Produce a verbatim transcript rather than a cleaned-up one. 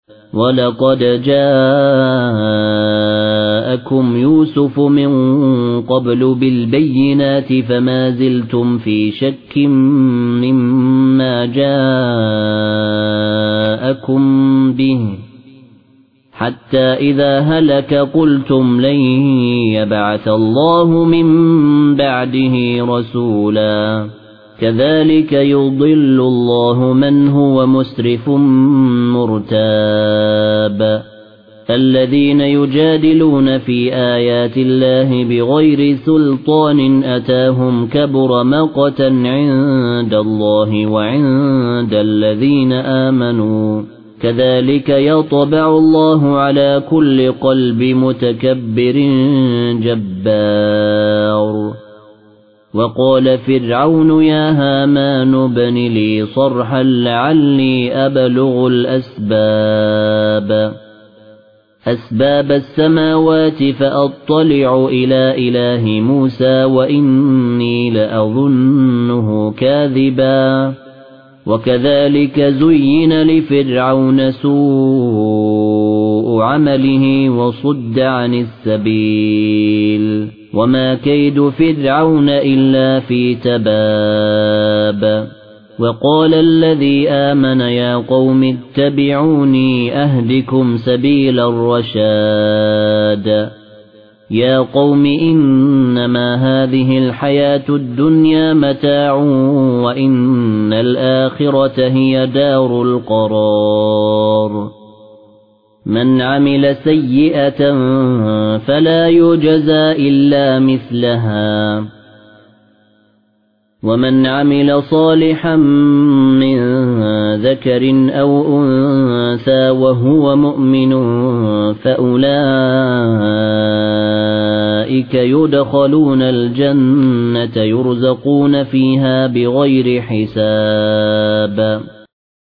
وَلَقَدْ جَاءَكُمْ يُوسُفُ مِنْ قَبْلُ بِالْبَيِّنَاتِ فَمَا زِلْتُمْ فِي شَكٍّ مِّمَّا جَاءَكُمْ بِهِ حَتَّى إِذَا هَلَكَ قُلْتُمْ لَن يَبْعَثَ اللَّهُ مِن بَعْدِهِ رَسُولًا كَذَلِكَ يُضِلُّ اللَّهُ مَنْ هُوَ مُسْرِفٌ مُرْتَابٌ الَّذِينَ يُجَادِلُونَ فِي آيَاتِ اللَّهِ بِغَيْرِ سُلْطَانٍ أَتَاهُمْ كَبُرَ مَقْتًا عِندَ اللَّهِ وَعِندَ الَّذِينَ آمَنُوا كَذَلِكَ يَطْبَعُ اللَّهُ عَلَى كُلِّ قَلْبِ مُتَكَبِّرٍ جَبَّارٍ وَقَالَ فِرْعَوْنُ يَا هَامَانُ ابْنِ لِي صَرْحًا لَعَلِّي أَبْلُغُ الْأَسْبَابَ أَسْبَابَ السَّمَاوَاتِ فَأَطَّلِعُ إِلَى إِلَٰهِ مُوسَى وَإِنِّي لَأَظُنُّهُ كَاذِبًا وَكَذَلِكَ زُيِّنَ لِفِرْعَوْنَ سُوءُ عَمَلِهِ وَصُدَّ عَنِ السَّبِيلِ وَمَا كَيْدُ فِرْعَوْنَ إِلَّا فِي تَبَابٍ وَقَالَ الَّذِي آمَنَ يَا قَوْمِ اتَّبِعُونِي أَهْدِكُمْ سَبِيلَ الرَّشَادِ يَا قَوْمِ إِنَّمَا هَذِهِ الْحَيَاةُ الدُّنْيَا مَتَاعٌ وَإِنَّ الْآخِرَةَ هِيَ دَارُ الْقَرَارِ مَنْ عَمِلَ سَيِّئَةً فَلَا يُجْزَى إِلَّا مِثْلَهَا وَمَنْ عَمِلَ صَالِحًا مِنْ ذَكَرٍ أَوْ أُنْثَى وَهُوَ مُؤْمِنٌ فَأُولَئِكَ يُدْخَلُونَ الْجَنَّةَ يُرْزَقُونَ فِيهَا بِغَيْرِ حِسَابٍ